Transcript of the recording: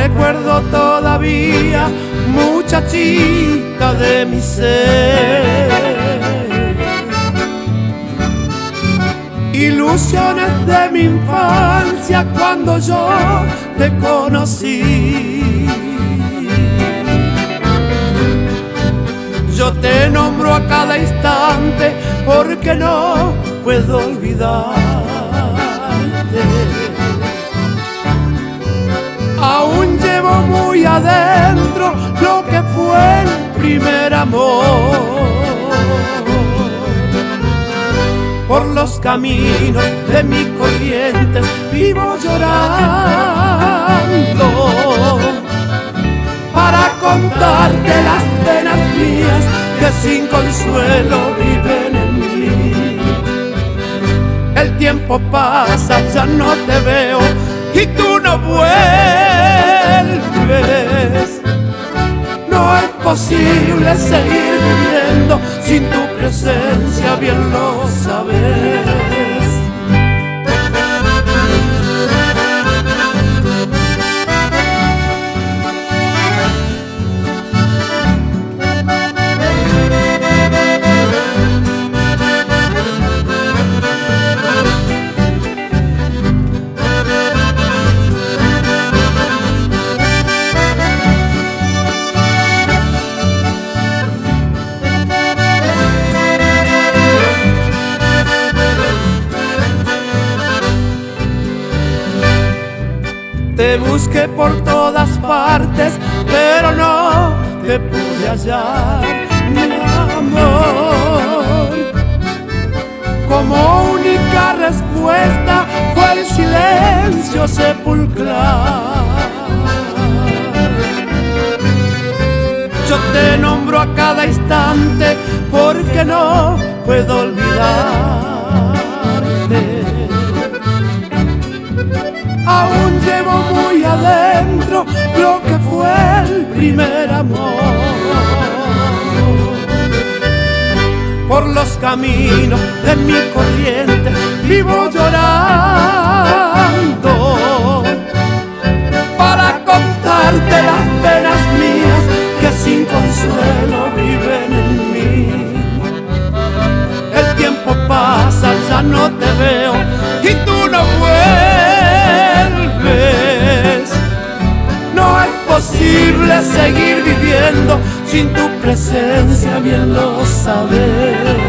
recuerdo todavía, muchachita de mi ser. Ilusiones de mi infancia cuando yo te conocí. Yo te nombro a cada instante porque no puedo olvidarte. Aún llevo muy adentro lo que fue el primer amor. Por los caminos de mis corrientes vivo llorando para contarte las penas mías que sin consuelo viven en mí. El tiempo pasa, ya no te veo y tú no vuelves. No es posible seguir viviendo sin tu presencia, bien lo sabes. Te busqué por todas partes, pero no te pude hallar, mi amor. Como única respuesta fue el silencio sepulcral. Yo te nombro a cada instante porque no puedo olvidarte. Aún llevo muy adentro lo que fue el primer amor. Por los caminos de mi corriente vivo llorando para contarte las penas mías que sin consuelo viven en mí. El tiempo pasa, ya no te veo y tú no vuelves. No es posible seguir viviendo sin tu presencia, bien lo sabes.